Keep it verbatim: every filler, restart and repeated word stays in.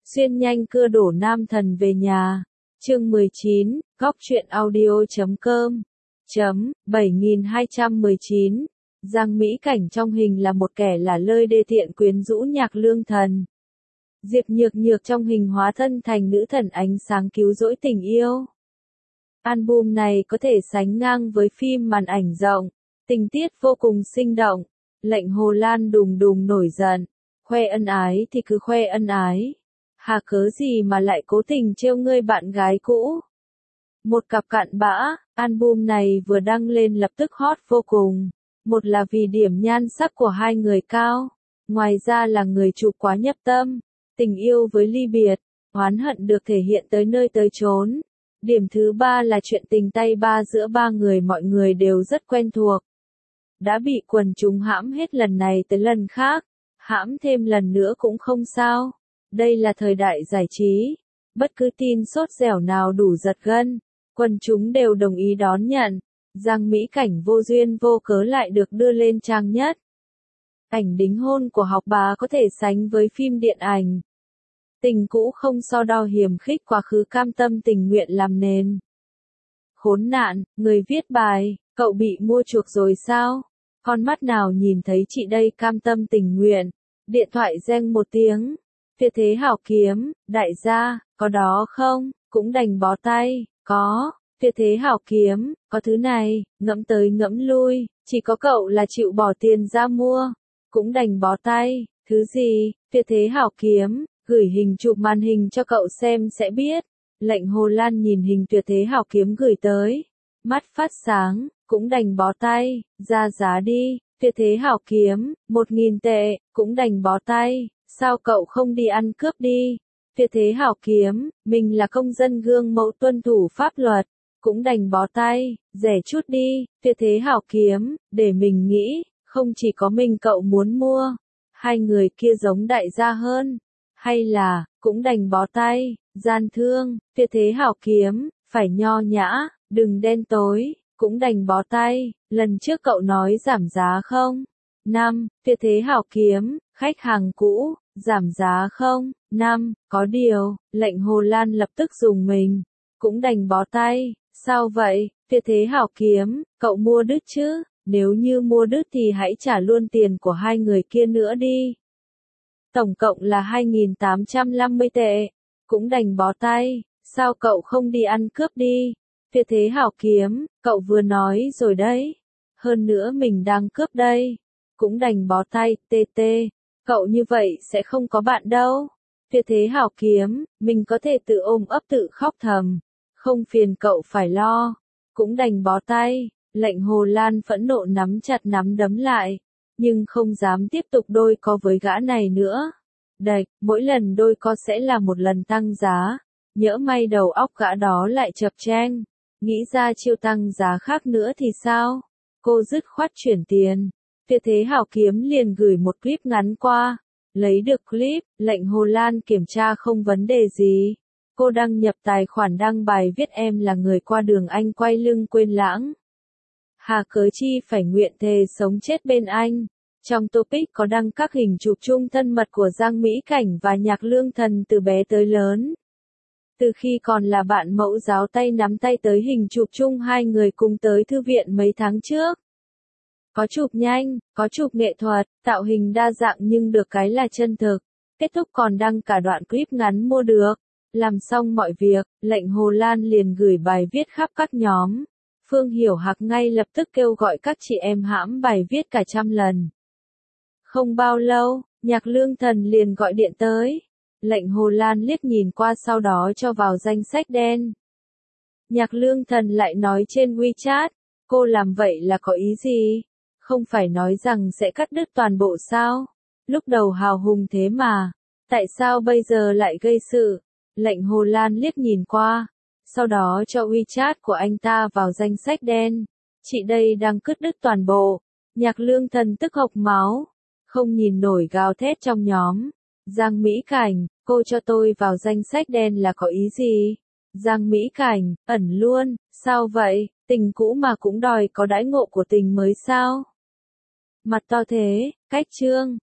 Xuyên nhanh cưa đổ nam thần về nhà. Chương mười chín, góc truyện audio chấm com. Chấm, bảy nghìn hai trăm mười chín. Giang Mỹ Cảnh trong hình là một kẻ lả lơi đê tiện quyến rũ Nhạc Lương Thần. Diệp Nhược Nhược trong hình hóa thân thành nữ thần ánh sáng cứu rỗi tình yêu. Album này có thể sánh ngang với phim màn ảnh rộng, tình tiết vô cùng sinh động. Lệnh Hồ Lan đùng đùng nổi giận, khoe ân ái thì cứ khoe ân ái. Hà cớ gì mà lại cố tình trêu ngươi bạn gái cũ. Một cặp cặn bã, album này vừa đăng lên lập tức hot vô cùng. Một là vì điểm nhan sắc của hai người cao, ngoài ra là người chụp quá nhập tâm. Tình yêu với ly biệt, oán hận được thể hiện tới nơi tới chốn. Điểm thứ ba là chuyện tình tay ba giữa ba người mọi người đều rất quen thuộc. Đã bị quần chúng hãm hết lần này tới lần khác, hãm thêm lần nữa cũng không sao. Đây là thời đại giải trí, bất cứ tin sốt dẻo nào đủ giật gân, quần chúng đều đồng ý đón nhận. Giang Mỹ Cảnh vô duyên vô cớ lại được đưa lên trang nhất. Ảnh đính hôn của học bá có thể sánh với phim điện ảnh. Tình cũ không so đo hiềm khích quá khứ cam tâm tình nguyện làm nền. Khốn nạn, người viết bài, cậu bị mua chuộc rồi sao? Con mắt nào nhìn thấy chị đây cam tâm tình nguyện. Điện thoại reng một tiếng. Tuyệt thế hảo kiếm, đại gia, có đó không? Cũng đành bó tay, có. Tuyệt thế hảo kiếm, có thứ này, ngẫm tới ngẫm lui, chỉ có cậu là chịu bỏ tiền ra mua. Cũng đành bó tay, thứ gì? Tuyệt thế hảo kiếm, gửi hình chụp màn hình cho cậu xem sẽ biết. Lệnh Hồ Lan nhìn hình tuyệt thế hảo kiếm gửi tới. Mắt phát sáng, cũng đành bó tay, ra giá đi. Tuyệt thế hảo kiếm, một nghìn tệ, cũng đành bó tay. Sao cậu không đi ăn cướp đi? Tuyệt thế hảo kiếm, mình là công dân gương mẫu tuân thủ pháp luật, cũng đành bó tay, rẻ chút đi. Tuyệt thế hảo kiếm, để mình nghĩ, không chỉ có mình cậu muốn mua, hai người kia giống đại gia hơn, hay là, cũng đành bó tay, gian thương. Tuyệt thế hảo kiếm, phải nho nhã, đừng đen tối, cũng đành bó tay. Lần trước cậu nói giảm giá không? Năm, tuyệt thế hảo kiếm, khách hàng cũ, giảm giá không? Năm, có điều, lệnh Hồ Lan lập tức dùng mình, cũng đành bó tay. Sao vậy? Tuyệt thế hảo kiếm, cậu mua đứt chứ? Nếu như mua đứt thì hãy trả luôn tiền của hai người kia nữa đi. Tổng cộng là hai nghìn tám trăm năm mươi tệ, cũng đành bó tay. Sao cậu không đi ăn cướp đi? Tuyệt thế hảo kiếm, cậu vừa nói rồi đấy. Hơn nữa mình đang cướp đây. Cũng đành bó tay, tê tê. Cậu như vậy sẽ không có bạn đâu. Tuyệt thế hảo kiếm, mình có thể tự ôm ấp tự khóc thầm. Không phiền cậu phải lo. Cũng đành bó tay. Lệnh Hồ Lan phẫn nộ nắm chặt nắm đấm lại. Nhưng không dám tiếp tục đôi co với gã này nữa. Đạch, mỗi lần đôi co sẽ là một lần tăng giá. Nhỡ may đầu óc gã đó lại chập chênh. Nghĩ ra chiêu tăng giá khác nữa thì sao? Cô dứt khoát chuyển tiền. Tuyệt thế hảo kiếm liền gửi một clip ngắn qua. Lấy được clip, lệnh Hồ Lan kiểm tra không vấn đề gì. Cô đăng nhập tài khoản đăng bài viết em là người qua đường anh quay lưng quên lãng. Hà cớ chi phải nguyện thề sống chết bên anh. Trong topic có đăng các hình chụp chung thân mật của Giang Mỹ Cảnh và Nhạc Lương Thần từ bé tới lớn. Từ khi còn là bạn mẫu giáo tay nắm tay tới hình chụp chung hai người cùng tới thư viện mấy tháng trước. Có chụp nhanh, có chụp nghệ thuật, tạo hình đa dạng nhưng được cái là chân thực. Kết thúc còn đăng cả đoạn clip ngắn mua được. Làm xong mọi việc, lệnh Hồ Lan liền gửi bài viết khắp các nhóm. Phương Hiểu Hạc ngay lập tức kêu gọi các chị em hãm bài viết cả trăm lần. Không bao lâu, Nhạc Lương Thần liền gọi điện tới. Lệnh Hồ Lan liếc nhìn qua sau đó cho vào danh sách đen. Nhạc Lương Thần lại nói trên WeChat, cô làm vậy là có ý gì? Không phải nói rằng sẽ cắt đứt toàn bộ sao? Lúc đầu hào hùng thế mà. Tại sao bây giờ lại gây sự? Lệnh Hồ Lan liếc nhìn qua. Sau đó cho WeChat của anh ta vào danh sách đen. Chị đây đang cắt đứt toàn bộ. Nhạc Lương Thần tức hộc máu. Không nhìn nổi gào thét trong nhóm. Giang Mỹ Cảnh, cô cho tôi vào danh sách đen là có ý gì? Giang Mỹ Cảnh, ẩn luôn, sao vậy? Tình cũ mà cũng đòi có đãi ngộ của tình mới sao? Mặt to thế, cách chương.